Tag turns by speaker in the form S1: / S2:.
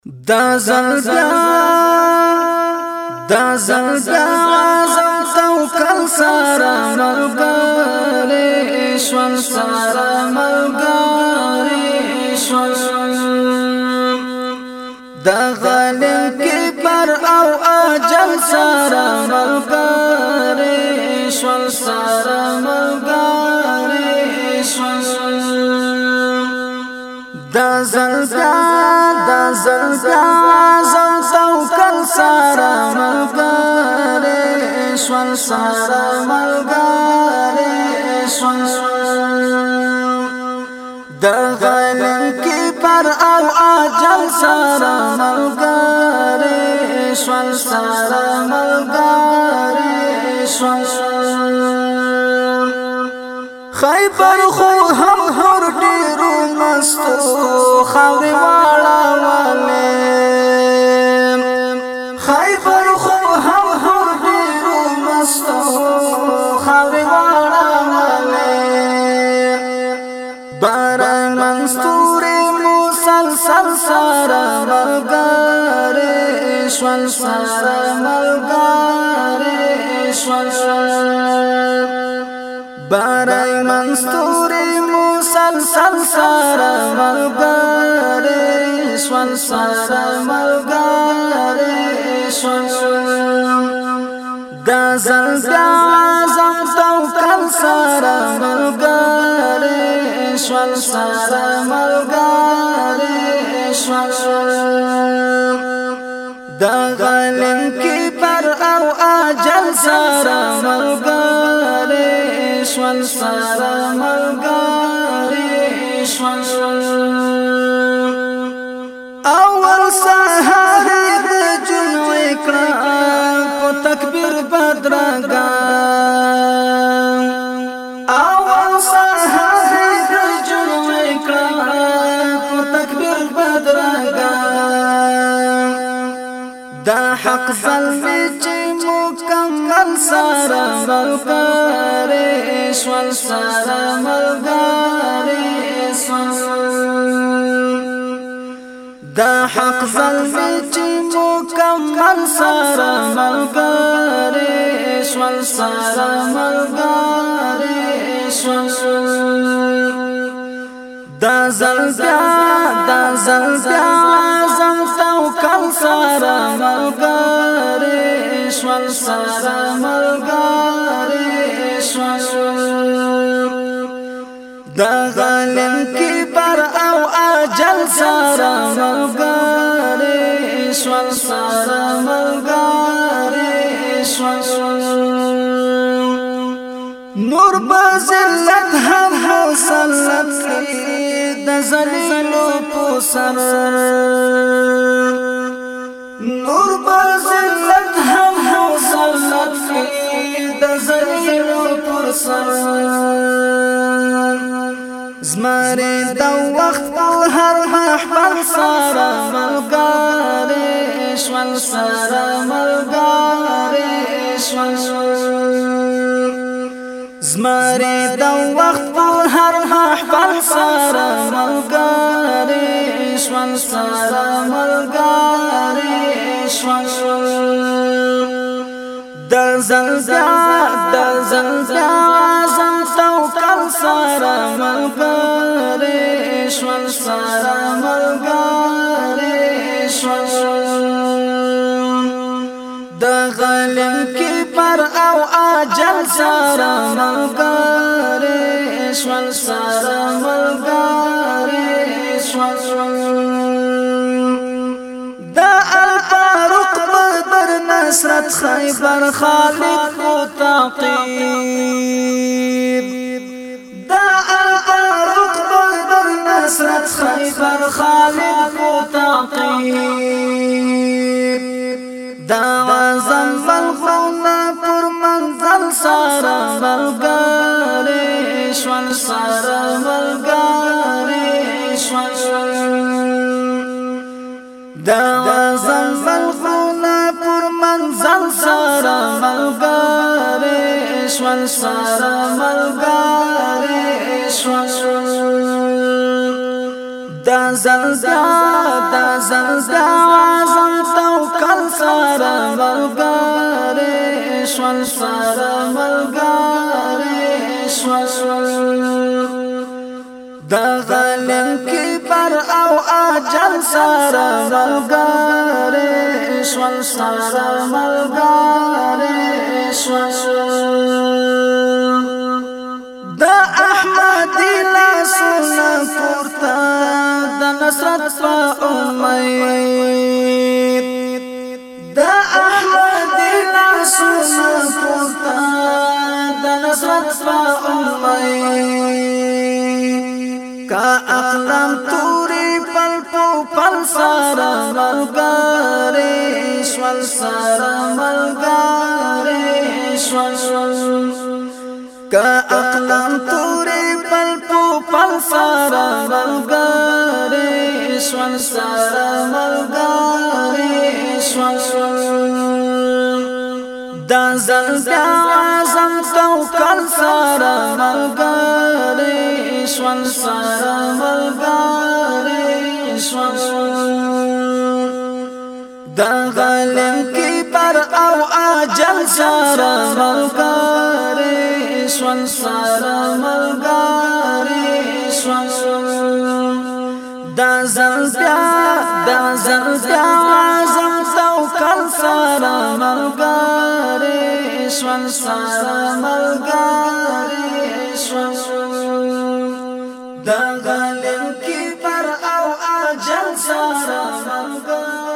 S1: دا زلزلہ عظم توکل سارا ملګری شول سارا ملګری شول دا غالب کبر او اجل سارا ملګری شول سارا ملګری شول دا زلزلہ عظم توکل سارا ملګری شول سارا ملګری شول دا غالب کبر او اجل سارا ملګری شول سارا ملګری شول خیبر خو هم هر ډیرو مستو خاورې واړولې خیبر خو هم هر ډیرو مستو خاورې واړولې باران منستورې مسلسل سارا ملګری شول سارا ملګری شول بارای منستوری مسلسل سارا ملګری شول سارا ملګری شول دا زلزلہ عظم توکل سارا ملګری شول سارا ملګری شول دا غالب کبر او اجل سارا ملګری شول سارا ملګری شول اول سهار د جنوي کړه په تکبیر بدرګان اول سهار د جنوي کړه په تکبیر بدرګان دا حق ظلم چې مکمل سارا ملګری شول سارا ملګری شول دا حق ظلم چې مکمل سارا ملګری شول سارا ملګری شول دا زلزلہ عظم توکل سارا ملګری شول سارا ملګری شول دا غالب کبر او اجل سارا ملګری شول سارا ملګری شول نور بذلت هم مسلط د ذلیلو په سر نور بذلت هم مسلط د ذلیلو پر سر زماره د وخت هر محفل سارا ملګری شول سارا ملګری شول زماره د وخت هر محفل سارا ملګری شول سارا ملګری شول دا زلزلہ عظم توکل سارا ملګری شول سارا ملګری شول دا غالب کبر او اجل سارا ملګری شول سارا ملګری شول دا الفاروق بدر نصرت خیبر خالد کو تعقیب دا الفاروق بدر نصرت خیبر خالد کو تعقیب دا عظم بلغونا پر منزل سارا ملګری شول سارا ملګری شول دا عظم بلغونا پر منزل سارا ملګری شول سارا ملګری شول دا زلزلہ بیا عزم توکل سره ملګری شول سره ملګری شول د غلم کبر او اجل سره ملګری شول سره ملګری شول د احمد لاسونه پورته د نصرت په امید د احمد لاسونه پورته د نصرت په امید کا اقلام توري پل پل سره ملګری شول سره ملګری شول کا اقلام توري پل پل سره ملګری شول سره ملګری شول دا زل بیا عزم توکل سره ملګری شول سره ملګری شول دا غلم کبر او اجل سره ملګری شول سره ملګری شول دا زل بیا عزم توکل سره ملګری شول سره ملګری شول دا غلم کبر او اجل سره ملګری